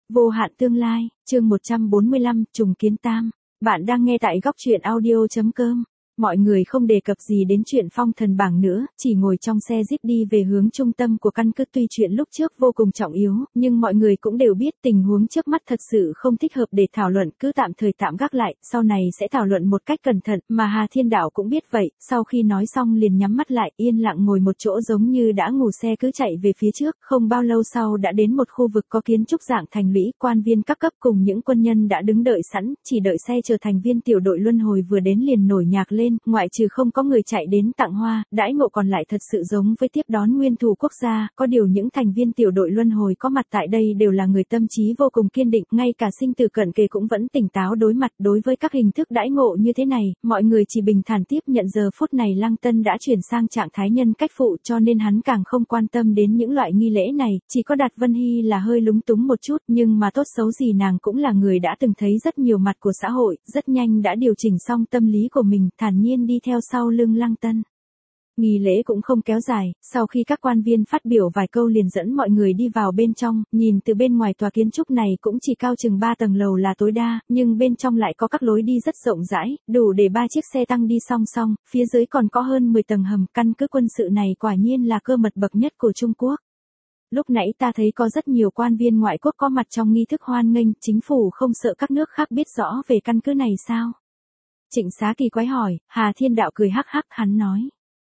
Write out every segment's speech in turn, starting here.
Vô hạn tương lai, chương 145, trùng kiến tam. Bạn đang nghe tại góc truyện audio.com. Mọi người không đề cập gì đến chuyện phong thần bảng nữa, chỉ ngồi trong xe jeep đi về hướng trung tâm của căn cứ. Tuy chuyện lúc trước vô cùng trọng yếu, nhưng mọi người cũng đều biết tình huống trước mắt thật sự không thích hợp để thảo luận, cứ tạm thời tạm gác lại, sau này sẽ thảo luận một cách cẩn thận, mà Hà Thiên Đạo cũng biết vậy, sau khi nói xong liền nhắm mắt lại, yên lặng ngồi một chỗ giống như đã ngủ. Xe cứ chạy về phía trước, không bao lâu sau đã đến một khu vực có kiến trúc dạng thành lũy, quan viên các cấp cùng những quân nhân đã đứng đợi sẵn, chỉ đợi xe chờ thành viên tiểu đội luân hồi vừa đến liền nổi nhạc lên. Ngoại trừ không có người chạy đến tặng hoa, đãi ngộ còn lại thật sự giống với tiếp đón nguyên thủ quốc gia, có điều những thành viên tiểu đội luân hồi có mặt tại đây đều là người tâm trí vô cùng kiên định, ngay cả sinh tử cận kề cũng vẫn tỉnh táo đối mặt. Đối với các hình thức đãi ngộ như thế này, mọi người chỉ bình thản tiếp nhận. Giờ phút này Lăng Tân đã chuyển sang trạng thái nhân cách phụ, cho nên hắn càng không quan tâm đến những loại nghi lễ này, chỉ có Đạt Vân Hy là hơi lúng túng một chút, nhưng mà tốt xấu gì nàng cũng là người đã từng thấy rất nhiều mặt của xã hội, rất nhanh đã điều chỉnh xong tâm lý của mình, thản nhiên đi theo sau lưng Lăng Tân. Nghi lễ cũng không kéo dài, sau khi các quan viên phát biểu vài câu liền dẫn mọi người đi vào bên trong, nhìn từ bên ngoài tòa kiến trúc này cũng chỉ cao chừng 3 tầng lầu là tối đa, nhưng bên trong lại có các lối đi rất rộng rãi, đủ để 3 chiếc xe tăng đi song song, phía dưới còn có hơn 10 tầng hầm. Căn cứ quân sự này quả nhiên là cơ mật bậc nhất của Trung Quốc. Lúc nãy ta thấy có rất nhiều quan viên ngoại quốc có mặt trong nghi thức hoan nghênh, chính phủ không sợ các nước khác biết rõ về căn cứ này sao? Trịnh Xá Kỳ quái hỏi. Hà Thiên Đạo cười hắc hắc, hắn nói.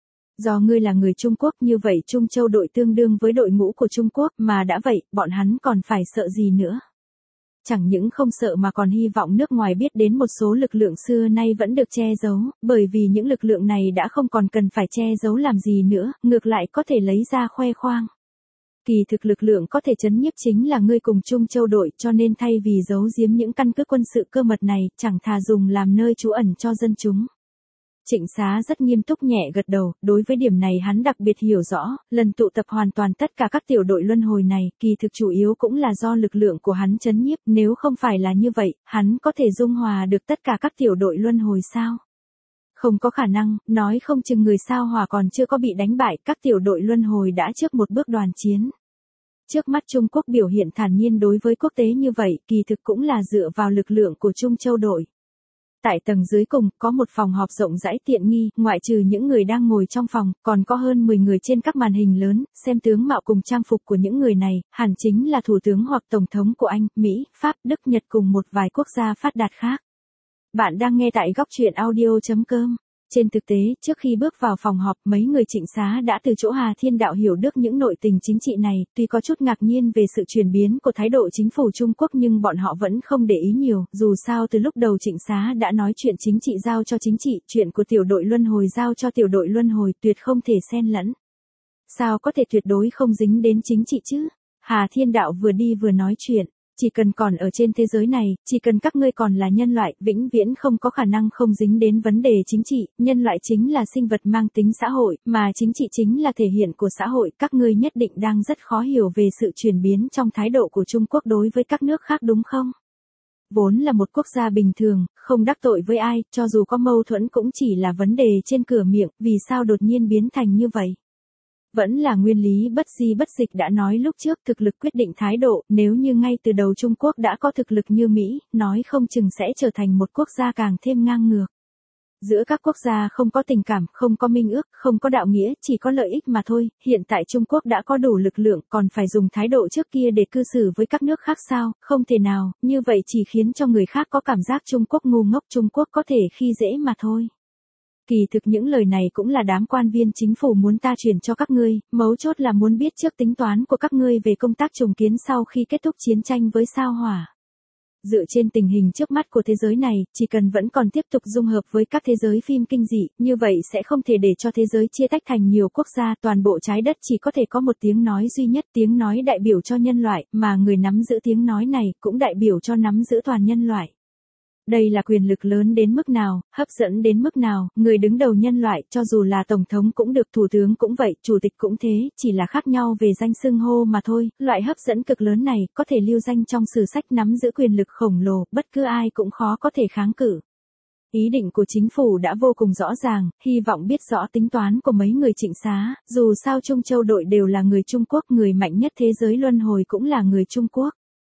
Do ngươi là người Trung Quốc, như vậy Trung Châu đội tương đương với đội ngũ của Trung Quốc, mà đã vậy, bọn hắn còn phải sợ gì nữa? Chẳng những không sợ mà còn hy vọng nước ngoài biết đến một số lực lượng xưa nay vẫn được che giấu, bởi vì những lực lượng này đã không còn cần phải che giấu làm gì nữa, ngược lại có thể lấy ra khoe khoang. Kỳ thực lực lượng có thể chấn nhiếp chính là ngươi cùng Trung Châu đội, cho nên thay vì giấu giếm những căn cứ quân sự cơ mật này, chẳng thà dùng làm nơi trú ẩn cho dân chúng. Trịnh Xá rất nghiêm túc nhẹ gật đầu, đối với điểm này hắn đặc biệt hiểu rõ, lần tụ tập hoàn toàn tất cả các tiểu đội luân hồi này, kỳ thực chủ yếu cũng là do lực lượng của hắn chấn nhiếp, nếu không phải là như vậy, hắn có thể dung hòa được tất cả các tiểu đội luân hồi sao? Không có khả năng, nói không chừng người sao Hỏa còn chưa có bị đánh bại, các tiểu đội luân hồi đã trước một bước đoàn chiến. Trước mắt Trung Quốc biểu hiện thản nhiên đối với quốc tế như vậy, kỳ thực cũng là dựa vào lực lượng của Trung Châu đội. Tại tầng dưới cùng, có một phòng họp rộng rãi tiện nghi, ngoại trừ những người đang ngồi trong phòng, còn có hơn 10 người trên các màn hình lớn, xem tướng mạo cùng trang phục của những người này, hẳn chính là thủ tướng hoặc tổng thống của Anh, Mỹ, Pháp, Đức, Nhật cùng một vài quốc gia phát đạt khác. Bạn đang nghe tại góc truyện audio.com. Trên thực tế, trước khi bước vào phòng họp, mấy người Trịnh Xá đã từ chỗ Hà Thiên Đạo hiểu được những nội tình chính trị này, tuy có chút ngạc nhiên về sự chuyển biến của thái độ chính phủ Trung Quốc nhưng bọn họ vẫn không để ý nhiều, dù sao từ lúc đầu Trịnh Xá đã nói chuyện chính trị giao cho chính trị, chuyện của tiểu đội luân hồi giao cho tiểu đội luân hồi, tuyệt không thể xen lẫn. Sao có thể tuyệt đối không dính đến chính trị chứ? Hà Thiên Đạo vừa đi vừa nói chuyện. Chỉ cần còn ở trên thế giới này, chỉ cần các ngươi còn là nhân loại, vĩnh viễn không có khả năng không dính đến vấn đề chính trị, nhân loại chính là sinh vật mang tính xã hội, mà chính trị chính là thể hiện của xã hội, các ngươi nhất định đang rất khó hiểu về sự chuyển biến trong thái độ của Trung Quốc đối với các nước khác đúng không? Vốn là một quốc gia bình thường, không đắc tội với ai, cho dù có mâu thuẫn cũng chỉ là vấn đề trên cửa miệng, vì sao đột nhiên biến thành như vậy? Vẫn là nguyên lý bất di bất dịch đã nói lúc trước, thực lực quyết định thái độ, nếu như ngay từ đầu Trung Quốc đã có thực lực như Mỹ, nói không chừng sẽ trở thành một quốc gia càng thêm ngang ngược. Giữa các quốc gia không có tình cảm, không có minh ước, không có đạo nghĩa, chỉ có lợi ích mà thôi, hiện tại Trung Quốc đã có đủ lực lượng, còn phải dùng thái độ trước kia để cư xử với các nước khác sao? Không thể nào, như vậy chỉ khiến cho người khác có cảm giác Trung Quốc ngu ngốc, Trung Quốc có thể khi dễ mà thôi. Kỳ thực những lời này cũng là đám quan viên chính phủ muốn ta truyền cho các ngươi, mấu chốt là muốn biết trước tính toán của các ngươi về công tác trùng kiến sau khi kết thúc chiến tranh với sao Hỏa. Dựa trên tình hình trước mắt của thế giới này, chỉ cần vẫn còn tiếp tục dung hợp với các thế giới phim kinh dị, như vậy sẽ không thể để cho thế giới chia tách thành nhiều quốc gia, toàn bộ trái đất chỉ có thể có một tiếng nói duy nhất, tiếng nói đại biểu cho nhân loại, mà người nắm giữ tiếng nói này cũng đại biểu cho nắm giữ toàn nhân loại. Đây là quyền lực lớn đến mức nào, hấp dẫn đến mức nào, người đứng đầu nhân loại, cho dù là tổng thống cũng được, thủ tướng cũng vậy, chủ tịch cũng thế, chỉ là khác nhau về danh xưng hô mà thôi, loại hấp dẫn cực lớn này, có thể lưu danh trong sử sách nắm giữ quyền lực khổng lồ, bất cứ ai cũng khó có thể kháng cự. Ý định của chính phủ đã vô cùng rõ ràng, hy vọng biết rõ tính toán của mấy người Trịnh Xá, dù sao Trung Châu đội đều là người Trung Quốc, người mạnh nhất thế giới luân hồi cũng là người Trung Quốc.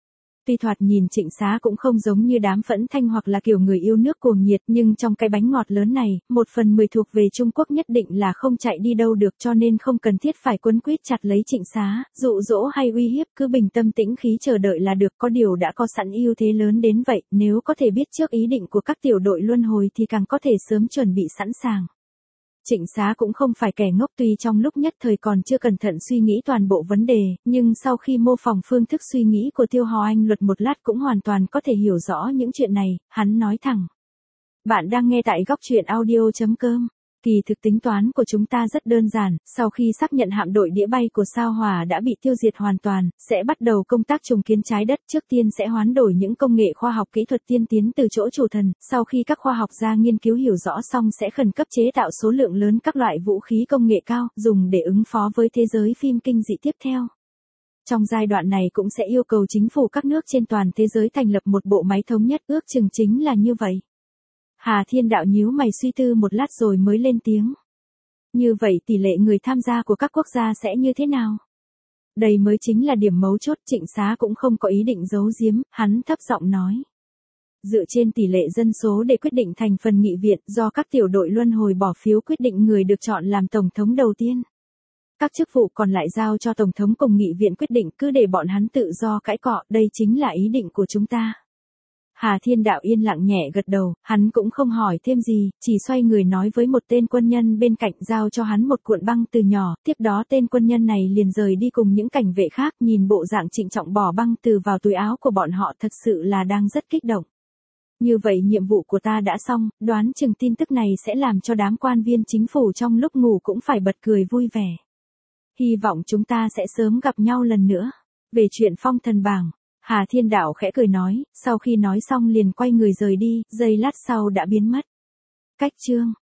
Tuy thoạt nhìn Trịnh Xá cũng không giống như đám Phẫn Thanh hoặc là kiểu người yêu nước cuồng nhiệt, nhưng trong cái bánh ngọt lớn này, 1/10 thuộc về Trung Quốc nhất định là không chạy đi đâu được, cho nên không cần thiết phải quấn quýt chặt lấy Trịnh Xá, dụ dỗ hay uy hiếp, cứ bình tâm tĩnh khí chờ đợi là được, có điều đã có sẵn ưu thế lớn đến vậy, nếu có thể biết trước ý định của các tiểu đội luân hồi thì càng có thể sớm chuẩn bị sẵn sàng. Trịnh Xá cũng không phải kẻ ngốc, tuy trong lúc nhất thời còn chưa cẩn thận suy nghĩ toàn bộ vấn đề, nhưng sau khi mô phỏng phương thức suy nghĩ của Tiêu Hò Anh Luật một lát cũng hoàn toàn có thể hiểu rõ những chuyện này, hắn nói thẳng. Bạn đang nghe tại góc truyện audio.com. Kỳ thực tính toán của chúng ta rất đơn giản, sau khi xác nhận hạm đội đĩa bay của Sao Hỏa đã bị tiêu diệt hoàn toàn, sẽ bắt đầu công tác trùng kiến trái đất, trước tiên sẽ hoán đổi những công nghệ khoa học kỹ thuật tiên tiến từ chỗ chủ thần, sau khi các khoa học gia nghiên cứu hiểu rõ xong sẽ khẩn cấp chế tạo số lượng lớn các loại vũ khí công nghệ cao, dùng để ứng phó với thế giới phim kinh dị tiếp theo. Trong giai đoạn này cũng sẽ yêu cầu chính phủ các nước trên toàn thế giới thành lập một bộ máy thống nhất, ước chừng chính là như vậy. Hà Thiên Đạo nhíu mày suy tư một lát rồi mới lên tiếng. Như vậy tỷ lệ người tham gia của các quốc gia sẽ như thế nào? Đây mới chính là điểm mấu chốt. Trịnh Xá cũng không có ý định giấu giếm, hắn thấp giọng nói. Dựa trên tỷ lệ dân số để quyết định thành phần nghị viện, do các tiểu đội luân hồi bỏ phiếu quyết định người được chọn làm tổng thống đầu tiên. Các chức vụ còn lại giao cho tổng thống cùng nghị viện quyết định, cứ để bọn hắn tự do cãi cọ, đây chính là ý định của chúng ta. Hà Thiên Đạo yên lặng nhẹ gật đầu, hắn cũng không hỏi thêm gì, chỉ xoay người nói với một tên quân nhân bên cạnh, giao cho hắn một cuộn băng từ nhỏ, tiếp đó tên quân nhân này liền rời đi cùng những cảnh vệ khác, nhìn bộ dạng trịnh trọng bỏ băng từ vào túi áo của bọn họ, thật sự là đang rất kích động. Như vậy nhiệm vụ của ta đã xong, đoán chừng tin tức này sẽ làm cho đám quan viên chính phủ trong lúc ngủ cũng phải bật cười vui vẻ. Hy vọng chúng ta sẽ sớm gặp nhau lần nữa. Về chuyện phong thần bảng, Hà Thiên Đạo khẽ cười nói, sau khi nói xong liền quay người rời đi, giây lát sau đã biến mất. Cách chương